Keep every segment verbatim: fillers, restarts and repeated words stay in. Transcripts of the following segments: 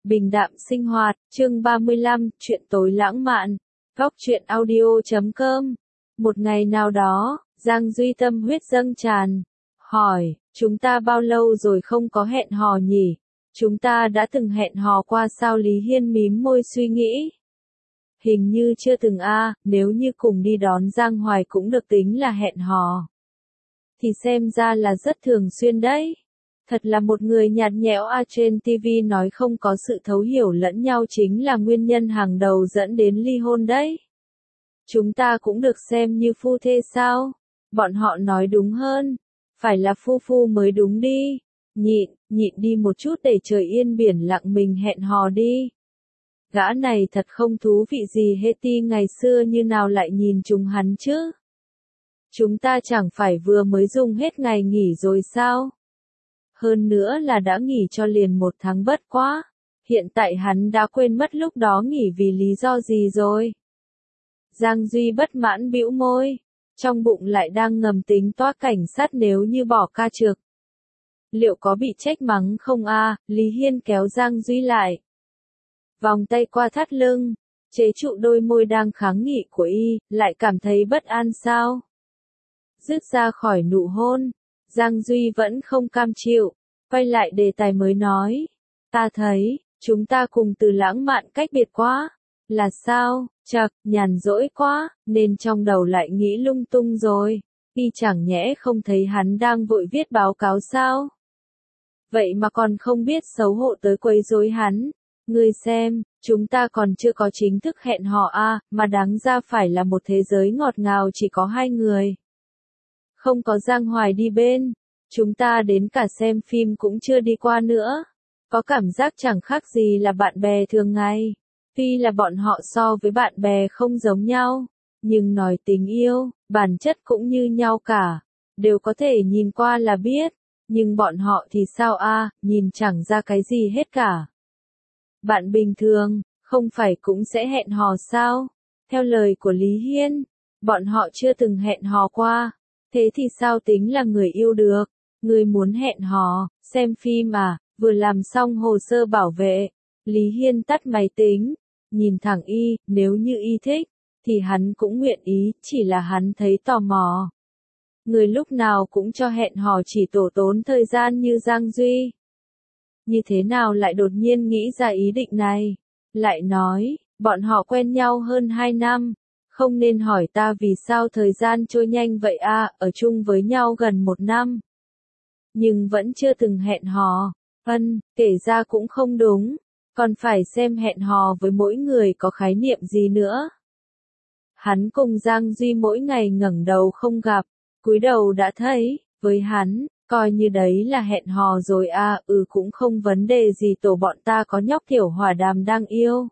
Bình đạm sinh hoạt, chương ba mươi lăm, chuyện tối lãng mạn. Góc truyện audio chấm com. Một ngày nào đó, Giang Duy tâm huyết dâng tràn. Hỏi, chúng ta bao lâu rồi không có hẹn hò nhỉ? Chúng ta đã từng hẹn hò qua sao? Lý Hiên mím môi suy nghĩ. Hình như chưa từng a, nếu như cùng đi đón Giang Hoài cũng được tính là hẹn hò. Thì xem ra là rất thường xuyên đấy. Thật là một người nhạt nhẽo a. Trên ti vi nói không có sự thấu hiểu lẫn nhau chính là nguyên nhân hàng đầu dẫn đến ly hôn đấy. Chúng ta cũng được xem như phu thê sao? Bọn họ nói đúng hơn. Phải là phu phu mới đúng đi. Nhịn, nhịn đi một chút để trời yên biển lặng mình hẹn hò đi. Gã này thật không thú vị gì hết. Ti ngày xưa như nào lại nhìn chúng hắn chứ? Chúng ta chẳng phải vừa mới dùng hết ngày nghỉ rồi sao? Hơn nữa là đã nghỉ cho liền một tháng bất quá. Hiện tại hắn đã quên mất lúc đó nghỉ vì lý do gì rồi. Giang Duy bất mãn bĩu môi. Trong bụng lại đang ngầm tính toát cảnh sát nếu như bỏ ca trực. Liệu có bị trách mắng không a? Lý Hiên kéo Giang Duy lại. Vòng tay qua thắt lưng. Chế trụ đôi môi đang kháng nghị của y, lại cảm thấy bất an sao? Dứt ra khỏi nụ hôn. Giang Duy vẫn không cam chịu, quay lại đề tài mới nói. Ta thấy, chúng ta cùng từ lãng mạn cách biệt quá. Là sao? Chậc, nhàn rỗi quá, nên trong đầu lại nghĩ lung tung rồi. Y chẳng nhẽ không thấy hắn đang vội viết báo cáo sao? Vậy mà còn không biết xấu hổ tới quấy rối hắn. Ngươi xem, chúng ta còn chưa có chính thức hẹn hò a, mà đáng ra phải là một thế giới ngọt ngào chỉ có hai người. Không có Giang Hoài đi bên, chúng ta đến cả xem phim cũng chưa đi qua nữa. Có cảm giác chẳng khác gì là bạn bè thường ngày. Tuy là bọn họ so với bạn bè không giống nhau, nhưng nói tình yêu, bản chất cũng như nhau cả. Đều có thể nhìn qua là biết, nhưng bọn họ thì sao a, nhìn chẳng ra cái gì hết cả. Bạn bình thường, không phải cũng sẽ hẹn hò sao? Theo lời của Lý Hiên, bọn họ chưa từng hẹn hò qua. Thế thì sao tính là người yêu được? Người muốn hẹn hò, xem phim à, vừa làm xong hồ sơ bảo vệ. Lý Hiên tắt máy tính, nhìn thẳng y, nếu như y thích, thì hắn cũng nguyện ý, chỉ là hắn thấy tò mò. Người lúc nào cũng cho hẹn hò chỉ tổ tốn thời gian như Giang Duy. Như thế nào lại đột nhiên nghĩ ra ý định này? Lại nói, bọn họ quen nhau hơn hai năm. Không nên hỏi ta vì sao thời gian trôi nhanh vậy a, à, ở chung với nhau gần một năm. Nhưng vẫn chưa từng hẹn hò. Ân, kể ra cũng không đúng. Còn phải xem hẹn hò với mỗi người có khái niệm gì nữa. Hắn cùng Giang Duy mỗi ngày ngẩng đầu không gặp, cúi đầu đã thấy, với hắn, coi như đấy là hẹn hò rồi a, à, ừ cũng không vấn đề gì, tổ bọn ta có nhóc Tiểu Hỏa Đàm đang yêu.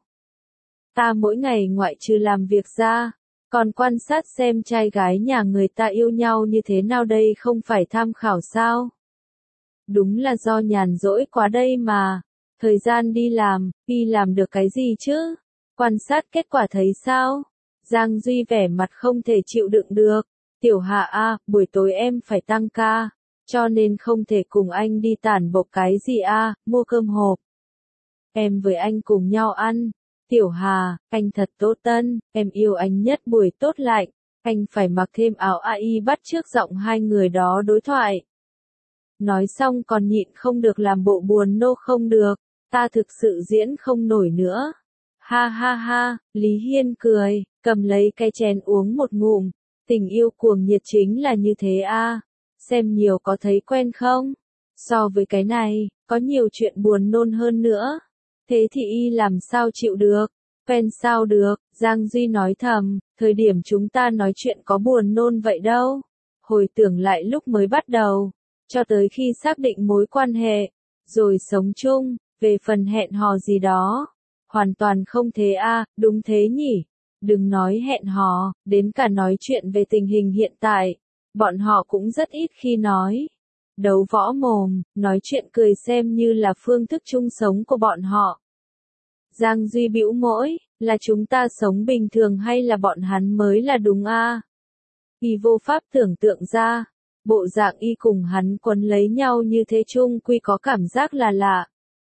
Ta mỗi ngày ngoại trừ làm việc ra, còn quan sát xem trai gái nhà người ta yêu nhau như thế nào, đây không phải tham khảo sao? Đúng là do nhàn rỗi quá đây mà. Thời gian đi làm, đi làm được cái gì chứ? Quan sát kết quả thấy sao? Giang Duy vẻ mặt không thể chịu đựng được. Tiểu Hạ a, buổi tối em phải tăng ca, cho nên không thể cùng anh đi tản bộ cái gì a, mua cơm hộp. Em với anh cùng nhau ăn. Tiểu Hà, anh thật tốt tân, em yêu anh nhất buổi tốt lạnh, anh phải mặc thêm áo a i bắt chước giọng hai người đó đối thoại. Nói xong còn nhịn không được làm bộ buồn nô không được, ta thực sự diễn không nổi nữa. Ha ha ha, Lý Hiên cười, cầm lấy cái chén uống một ngụm, tình yêu cuồng nhiệt chính là như thế a, xem nhiều có thấy quen không? So với cái này, có nhiều chuyện buồn nôn hơn nữa. Thế thì y làm sao chịu được, quen sao được, Giang Duy nói thầm, thời điểm chúng ta nói chuyện có buồn nôn vậy đâu. Hồi tưởng lại lúc mới bắt đầu, cho tới khi xác định mối quan hệ, rồi sống chung, về phần hẹn hò gì đó, hoàn toàn không thế a, à, đúng thế nhỉ. Đừng nói hẹn hò, đến cả nói chuyện về tình hình hiện tại, bọn họ cũng rất ít khi nói. Đấu võ mồm, nói chuyện cười xem như là phương thức chung sống của bọn họ. Giang Duy bĩu môi, là chúng ta sống bình thường hay là bọn hắn mới là đúng a? À? Y vô pháp tưởng tượng ra, bộ dạng y cùng hắn quấn lấy nhau như thế chung quy có cảm giác là lạ.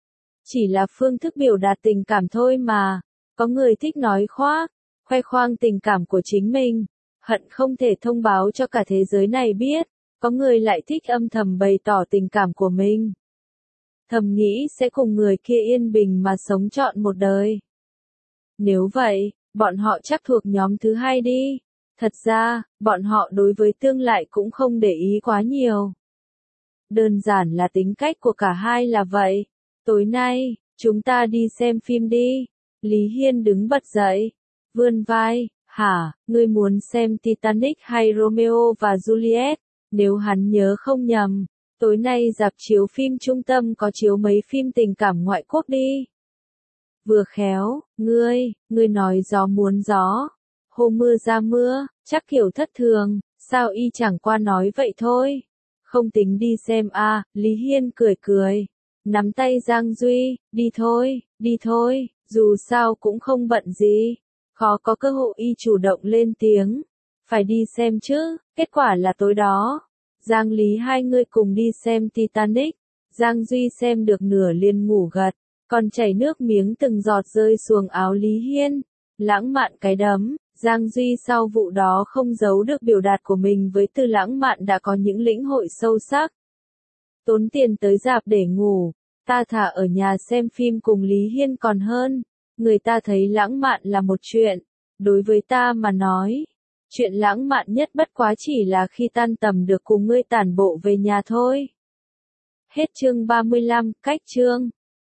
chỉ là phương thức biểu đạt tình cảm thôi mà. Có người thích nói khoác, khoe khoang tình cảm của chính mình, hận không thể thông báo cho cả thế giới này biết. Có người lại thích âm thầm bày tỏ tình cảm của mình, thầm nghĩ sẽ cùng người kia yên bình mà sống trọn một đời. Nếu vậy, bọn họ chắc thuộc nhóm thứ hai đi. Thật ra, bọn họ đối với tương lai cũng không để ý quá nhiều. Đơn giản là tính cách của cả hai là vậy. Tối nay, chúng ta đi xem phim đi. Lý Hiên đứng bật dậy, vươn vai. Hả, ngươi muốn xem Titanic hay Romeo và Juliet? Nếu hắn nhớ không nhầm, tối nay rạp chiếu phim trung tâm có chiếu mấy phim tình cảm ngoại quốc đi. Vừa khéo, ngươi, ngươi nói gió muốn gió, hôm mưa ra mưa, chắc kiểu thất thường, sao y chẳng qua nói vậy thôi. Không tính đi xem à, Lý Hiên cười cười, nắm tay Giang Duy, đi thôi, đi thôi, dù sao cũng không bận gì. Khó có cơ hội y chủ động lên tiếng, phải đi xem chứ, kết quả là tối đó. Giang Lý hai người cùng đi xem Titanic, Giang Duy xem được nửa liền ngủ gật, còn chảy nước miếng từng giọt rơi xuống áo Lý Hiên, lãng mạn cái đấm. Giang Duy sau vụ đó không giấu được biểu đạt của mình với từ lãng mạn đã có những lĩnh hội sâu sắc. Tốn tiền tới rạp để ngủ, ta thà ở nhà xem phim cùng Lý Hiên còn hơn. Người ta thấy lãng mạn là một chuyện, đối với ta mà nói, chuyện lãng mạn nhất bất quá chỉ là khi tan tầm được cùng ngươi tản bộ về nhà thôi. Hết chương ba mươi lăm, cách chương.